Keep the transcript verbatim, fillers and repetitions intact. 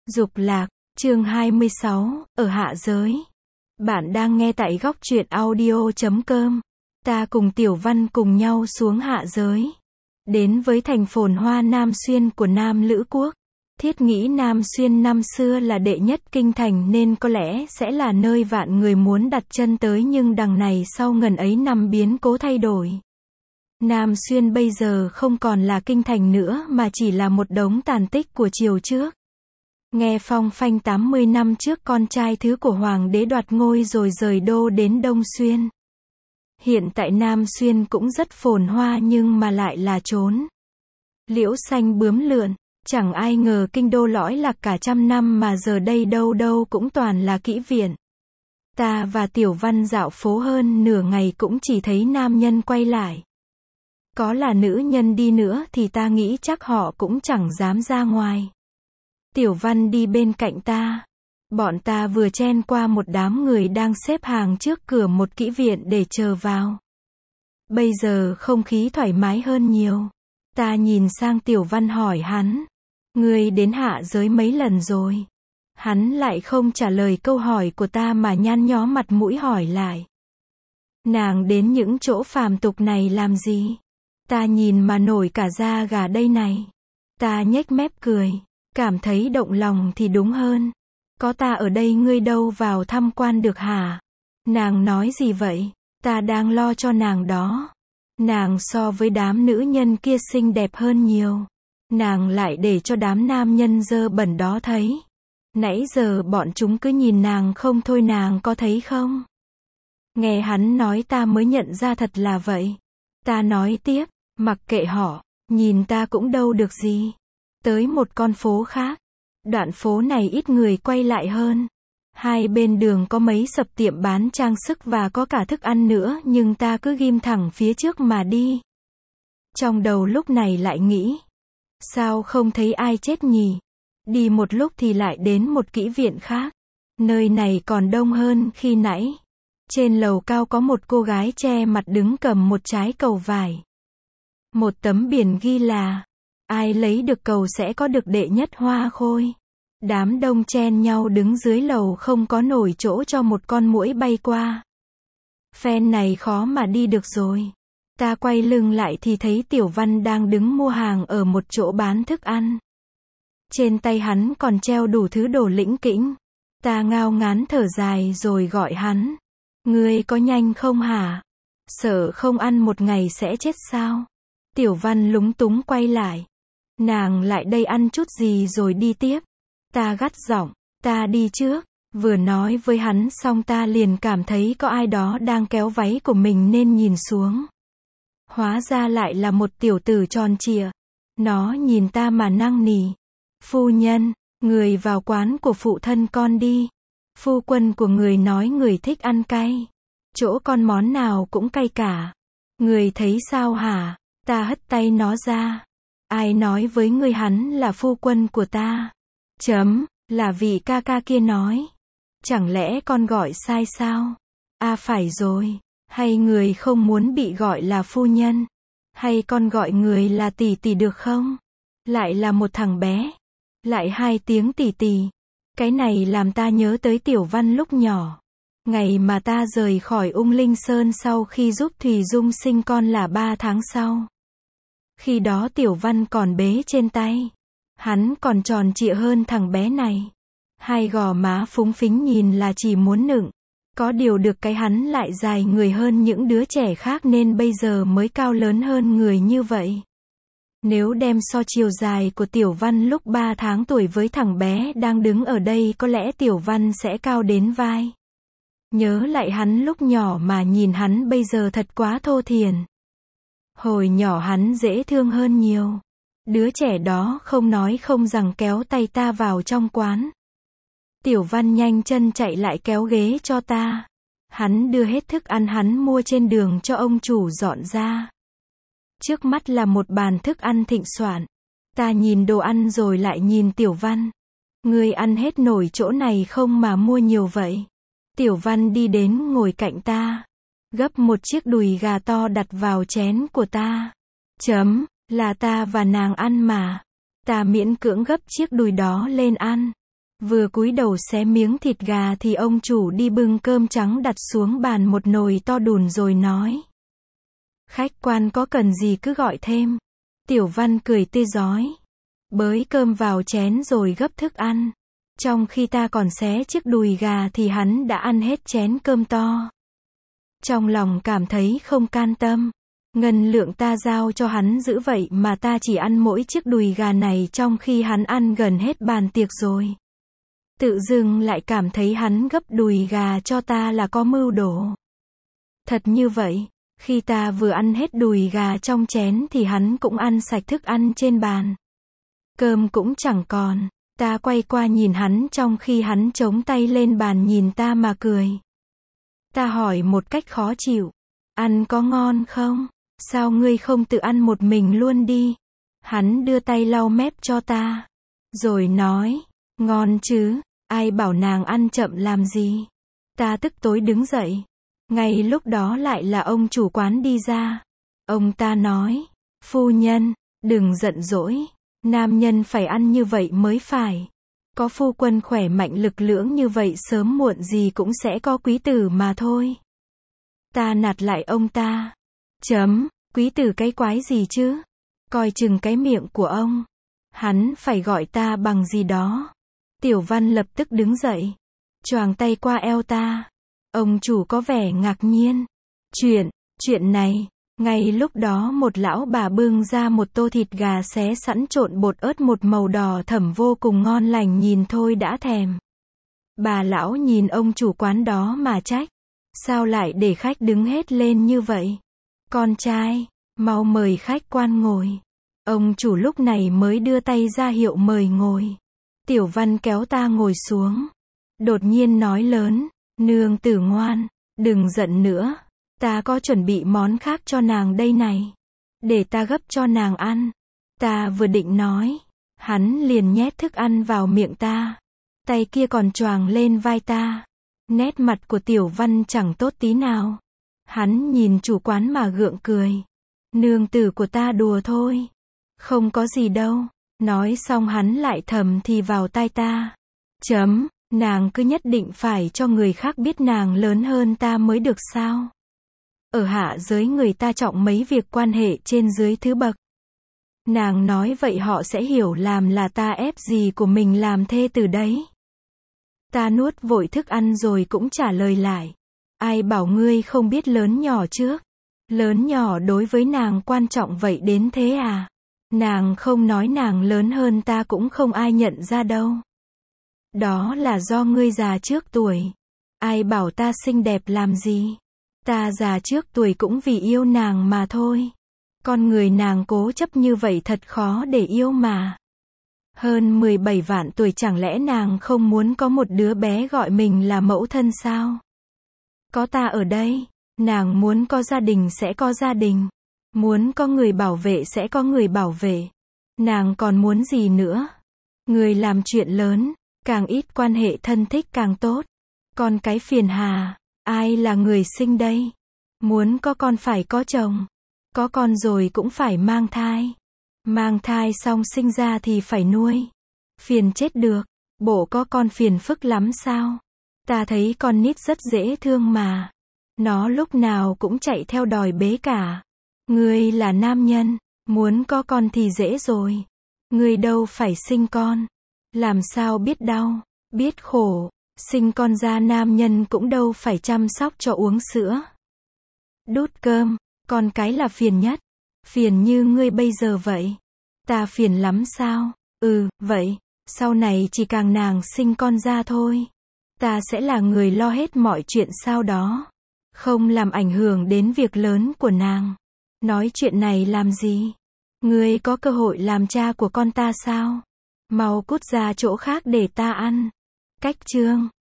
Dục lạc, chương hai mươi sáu, ở hạ giới. Bạn đang nghe tại góc truyện audio chấm com. Ta cùng Tiểu Văn cùng nhau xuống hạ giới. Đến với thành phồn hoa Nam Xuyên của Nam Lữ Quốc. Thiết nghĩ Nam Xuyên năm xưa là đệ nhất kinh thành nên có lẽ sẽ là nơi vạn người muốn đặt chân tới, nhưng đằng này sau ngần ấy năm biến cố thay đổi. Nam Xuyên bây giờ không còn là kinh thành nữa mà chỉ là một đống tàn tích của triều trước. Nghe phong phanh tám mươi năm trước con trai thứ của hoàng đế đoạt ngôi rồi rời đô đến Đông Xuyên. Hiện tại Nam Xuyên cũng rất phồn hoa nhưng mà lại là chốn liễu xanh bướm lượn. Chẳng ai ngờ kinh đô lõi lạc cả trăm năm mà giờ đây đâu đâu cũng toàn là kỹ viện. Ta và Tiểu Văn dạo phố hơn nửa ngày cũng chỉ thấy nam nhân quay lại. Có là nữ nhân đi nữa thì ta nghĩ chắc họ cũng chẳng dám ra ngoài. Tiểu Văn đi bên cạnh ta. Bọn ta vừa chen qua một đám người đang xếp hàng trước cửa một kỹ viện để chờ vào. Bây giờ không khí thoải mái hơn nhiều. Ta nhìn sang Tiểu Văn hỏi hắn. Ngươi đến hạ giới mấy lần rồi? Hắn lại không trả lời câu hỏi của ta mà nhăn nhó mặt mũi hỏi lại. Nàng đến những chỗ phàm tục này làm gì? Ta nhìn mà nổi cả da gà đây này. Ta nhếch mép cười. Cảm thấy động lòng thì đúng hơn. Có ta ở đây ngươi đâu vào tham quan được hả? Nàng nói gì vậy? Ta đang lo cho nàng đó. Nàng so với đám nữ nhân kia xinh đẹp hơn nhiều. Nàng lại để cho đám nam nhân dơ bẩn đó thấy. Nãy giờ bọn chúng cứ nhìn nàng không thôi, nàng có thấy không? Nghe hắn nói ta mới nhận ra thật là vậy. Ta nói tiếp, mặc kệ họ, nhìn ta cũng đâu được gì. Tới một con phố khác. Đoạn phố này ít người quay lại hơn. Hai bên đường có mấy sập tiệm bán trang sức và có cả thức ăn nữa, nhưng ta cứ ghim thẳng phía trước mà đi. Trong đầu lúc này lại nghĩ. Sao không thấy ai chết nhỉ? Đi một lúc thì lại đến một kỹ viện khác. Nơi này còn đông hơn khi nãy. Trên lầu cao có một cô gái che mặt đứng cầm một trái cầu vải. Một tấm biển ghi là ai lấy được cầu sẽ có được đệ nhất hoa khôi. Đám đông chen nhau đứng dưới lầu không có nổi chỗ cho một con muỗi bay qua. Phen này khó mà đi được rồi. Ta quay lưng lại thì thấy Tiểu Văn đang đứng mua hàng ở một chỗ bán thức ăn. Trên tay hắn còn treo đủ thứ đồ lĩnh kỉnh. Ta ngao ngán thở dài rồi gọi hắn. Ngươi có nhanh không hả? Sợ không ăn một ngày sẽ chết sao? Tiểu Văn lúng túng quay lại. Nàng lại đây ăn chút gì rồi đi tiếp. Ta gắt giọng, ta đi trước. Vừa nói với hắn xong ta liền cảm thấy có ai đó đang kéo váy của mình nên nhìn xuống. Hóa ra lại là một tiểu tử tròn trịa. Nó nhìn ta mà năn nỉ. Phu nhân, người vào quán của phụ thân con đi. Phu quân của người nói người thích ăn cay. Chỗ con món nào cũng cay cả. Người thấy sao hả? Ta hất tay nó ra. Ai nói với ngươi hắn là phu quân của ta? Chấm, là vị ca ca kia nói. Chẳng lẽ con gọi sai sao? À phải rồi. Hay người không muốn bị gọi là phu nhân? Hay con gọi người là tỷ tỷ được không? Lại là một thằng bé. Lại hai tiếng tỷ tỷ. Cái này làm ta nhớ tới Tiểu Văn lúc nhỏ. Ngày mà ta rời khỏi Ung Linh Sơn sau khi giúp Thùy Dung sinh con là ba tháng sau. Khi đó Tiểu Văn còn bế trên tay. Hắn còn tròn trịa hơn thằng bé này. Hai gò má phúng phính nhìn là chỉ muốn nựng. Có điều được cái hắn lại dài người hơn những đứa trẻ khác nên bây giờ mới cao lớn hơn người như vậy. Nếu đem so chiều dài của Tiểu Văn lúc ba tháng tuổi với thằng bé đang đứng ở đây có lẽ Tiểu Văn sẽ cao đến vai. Nhớ lại hắn lúc nhỏ mà nhìn hắn bây giờ thật quá thô thiển. Hồi nhỏ hắn dễ thương hơn nhiều. Đứa trẻ đó không nói không rằng kéo tay ta vào trong quán. Tiểu Văn nhanh chân chạy lại kéo ghế cho ta. Hắn đưa hết thức ăn hắn mua trên đường cho ông chủ dọn ra. Trước mắt là một bàn thức ăn thịnh soạn. Ta nhìn đồ ăn rồi lại nhìn Tiểu Văn. Ngươi ăn hết nổi chỗ này không mà mua nhiều vậy? Tiểu Văn đi đến ngồi cạnh ta. Gấp một chiếc đùi gà to đặt vào chén của ta. Chấm, là ta và nàng ăn mà. Ta miễn cưỡng gấp chiếc đùi đó lên ăn. Vừa cúi đầu xé miếng thịt gà thì ông chủ đi bưng cơm trắng đặt xuống bàn một nồi to đùn rồi nói. Khách quan có cần gì cứ gọi thêm. Tiểu Văn cười tươi rói. Bới cơm vào chén rồi gấp thức ăn. Trong khi ta còn xé chiếc đùi gà thì hắn đã ăn hết chén cơm to. Trong lòng cảm thấy không can tâm. Ngân lượng ta giao cho hắn giữ vậy mà ta chỉ ăn mỗi chiếc đùi gà này trong khi hắn ăn gần hết bàn tiệc rồi. Tự dưng lại cảm thấy hắn gấp đùi gà cho ta là có mưu đồ. Thật như vậy, khi ta vừa ăn hết đùi gà trong chén thì hắn cũng ăn sạch thức ăn trên bàn. Cơm cũng chẳng còn, ta quay qua nhìn hắn trong khi hắn chống tay lên bàn nhìn ta mà cười. Ta hỏi một cách khó chịu, ăn có ngon không? Sao ngươi không tự ăn một mình luôn đi? Hắn đưa tay lau mép cho ta, rồi nói, ngon chứ, ai bảo nàng ăn chậm làm gì? Ta tức tối đứng dậy. Ngay lúc đó lại là ông chủ quán đi ra. Ông ta nói, phu nhân, đừng giận dỗi, nam nhân phải ăn như vậy mới phải. Có phu quân khỏe mạnh lực lưỡng như vậy sớm muộn gì cũng sẽ có quý tử mà thôi. Ta nạt lại ông ta. Chấm, quý tử cái quái gì chứ? Coi chừng cái miệng của ông. Hắn phải gọi ta bằng gì đó. Tiểu Văn lập tức đứng dậy, choàng tay qua eo ta. Ông chủ có vẻ ngạc nhiên. Chuyện, chuyện này, ngay lúc đó một lão bà bưng ra một tô thịt gà xé sẵn trộn bột ớt một màu đỏ thẫm vô cùng ngon lành nhìn thôi đã thèm. Bà lão nhìn ông chủ quán đó mà trách. Sao lại để khách đứng hết lên như vậy? Con trai, mau mời khách quan ngồi. Ông chủ lúc này mới đưa tay ra hiệu mời ngồi. Tiểu Văn kéo ta ngồi xuống. Đột nhiên nói lớn, nương tử ngoan, đừng giận nữa. Ta có chuẩn bị món khác cho nàng đây này. Để ta gấp cho nàng ăn. Ta vừa định nói. Hắn liền nhét thức ăn vào miệng ta. Tay kia còn choàng lên vai ta. Nét mặt của Tiểu Văn chẳng tốt tí nào. Hắn nhìn chủ quán mà gượng cười. Nương tử của ta đùa thôi. Không có gì đâu. Nói xong hắn lại thầm thì vào tai ta. Chấm, nàng cứ nhất định phải cho người khác biết nàng lớn hơn ta mới được sao? Ở hạ giới người ta trọng mấy việc quan hệ trên dưới thứ bậc. Nàng nói vậy họ sẽ hiểu làm là ta ép gì của mình làm thê từ đấy. Ta nuốt vội thức ăn rồi cũng trả lời lại. Ai bảo ngươi không biết lớn nhỏ trước? Lớn nhỏ đối với nàng quan trọng vậy đến thế à? Nàng không nói nàng lớn hơn ta cũng không ai nhận ra đâu. Đó là do ngươi già trước tuổi. Ai bảo ta xinh đẹp làm gì? Ta già trước tuổi cũng vì yêu nàng mà thôi. Con người nàng cố chấp như vậy thật khó để yêu mà. Hơn mười bảy vạn tuổi chẳng lẽ nàng không muốn có một đứa bé gọi mình là mẫu thân sao? Có ta ở đây, nàng muốn có gia đình sẽ có gia đình. Muốn có người bảo vệ sẽ có người bảo vệ. Nàng còn muốn gì nữa? Người làm chuyện lớn, càng ít quan hệ thân thích càng tốt. Con cái phiền hà, ai là người sinh đây? Muốn có con phải có chồng. Có con rồi cũng phải mang thai. Mang thai xong sinh ra thì phải nuôi. Phiền chết được, bộ có con phiền phức lắm sao? Ta thấy con nít rất dễ thương mà. Nó lúc nào cũng chạy theo đòi bế cả. Ngươi là nam nhân, muốn có con thì dễ rồi. Ngươi đâu phải sinh con. Làm sao biết đau, biết khổ. Sinh con ra nam nhân cũng đâu phải chăm sóc cho uống sữa. Đút cơm, con cái là phiền nhất. Phiền như ngươi bây giờ vậy. Ta phiền lắm sao? Ừ, vậy, sau này chỉ càng nàng sinh con ra thôi. Ta sẽ là người lo hết mọi chuyện sau đó. Không làm ảnh hưởng đến việc lớn của nàng. Nói chuyện này làm gì? Ngươi có cơ hội làm cha của con ta sao? Mau cút ra chỗ khác để ta ăn. Cách chương